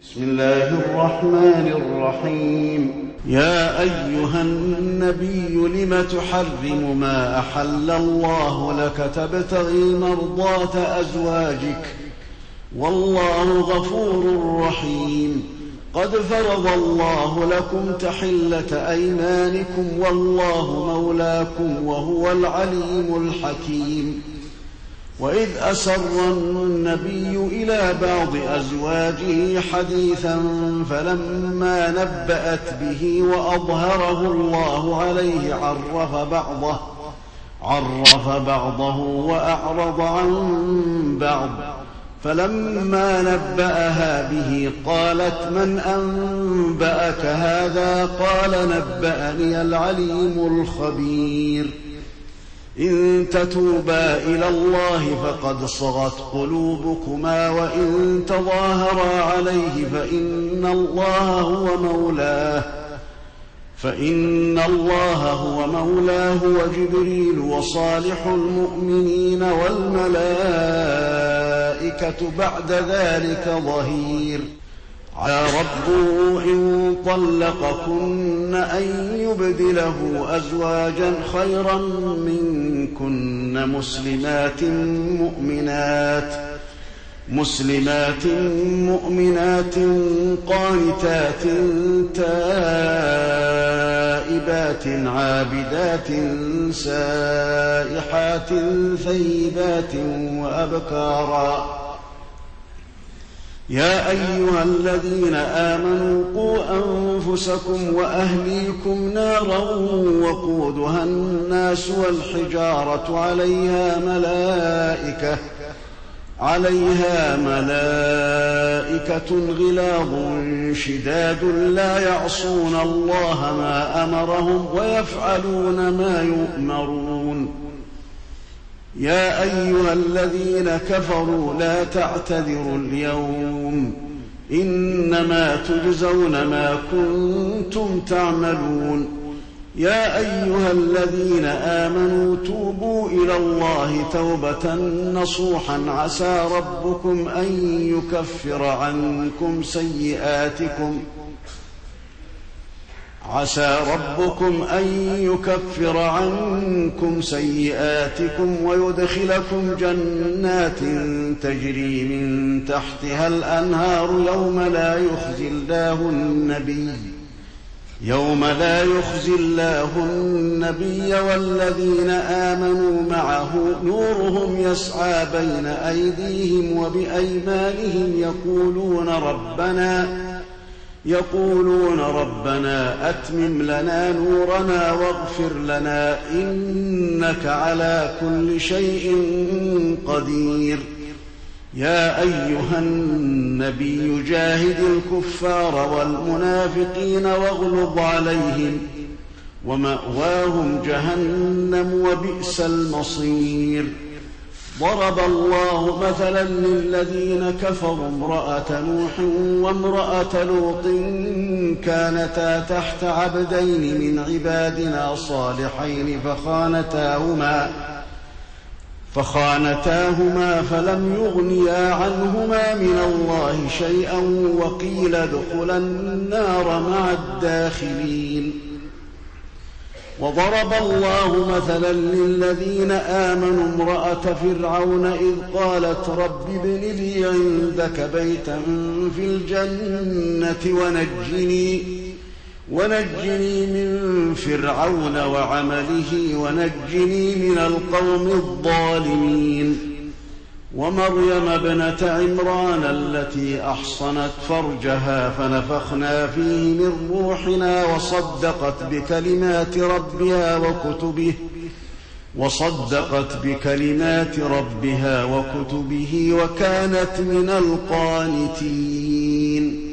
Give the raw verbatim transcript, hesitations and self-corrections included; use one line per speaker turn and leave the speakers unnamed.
بسم الله الرحمن الرحيم. يا أيها النبي لم تحرم ما أحل الله لك تبتغي مرضاة أزواجك والله غفور رحيم. قد فرض الله لكم تحلة أيمانكم والله مولاكم وهو العليم الحكيم. وإذ أسر النبي إلى بعض أزواجه حديثا فلما نبأت به وأظهره الله عليه عرف بعضه عرف بعضه وأعرض عن بعض. فلما نبأها به قالت من أنبأك هذا؟ قال نبأني العليم الخبير. إن تتوبا إلى الله فقد صغت قلوبكما وإن تظاهرا عليه فإن الله هو مولاه فإن الله هو مولاه وجبريل وصالح المؤمنين والملائكة بعد ذلك ظهير. على ربه إن طلقكن أن يبدله أزواجا خيرا منكن مسلمات مؤمنات مسلمات مؤمنات قانتات تائبات عابدات سائحات ثيبات وأبكارا. يا أيها الذين آمنوا قوا أنفسكم وأهليكم نارا وقودها الناس والحجارة عليها ملائكة عليها ملائكة غلاظ شداد لا يعصون الله ما أمرهم ويفعلون ما يؤمرون. يا أيها الذين كفروا لا تعتذروا اليوم إنما تجزون ما كنتم تعملون. يا أيها الذين آمنوا توبوا إلى الله توبة نصوحا عسى ربكم أن يكفر عنكم سيئاتكم عسى ربكم أن يكفر عنكم سيئاتكم ويدخلكم جنات تجري من تحتها الأنهار يوم لا يخزي الله النبي يوم لا يخزي الله النبي والذين آمنوا معه نورهم يسعى بين أيديهم وبأيمانهم يقولون ربنا يقولون ربنا أتمم لنا نورنا واغفر لنا إنك على كل شيء قدير. يا أيها النبي جاهد الكفار والمنافقين واغلظ عليهم ومأواهم جهنم وبئس المصير. ضرب الله مثلا للذين كفروا امرأة نوح وامرأة لوط كانتا تحت عبدين من عبادنا صالحين فخانتاهما فخانتاهما فلم يغنيا عنهما من الله شيئا وقيل ادخلا النار مع الداخلين. وضرب الله مثلا للذين آمنوا امرأة فرعون إذ قالت رب ابن لي عندك بيتا في الجنة ونجني ونجني من فرعون وعمله ونجني من القوم الظالمين. ومريم ابنة عمران التي أحصنت فرجها فنفخنا فيه من روحنا وصدقت بكلمات ربها وكتبه وصدقت بكلمات ربها وكتبه وكانت من القانتين.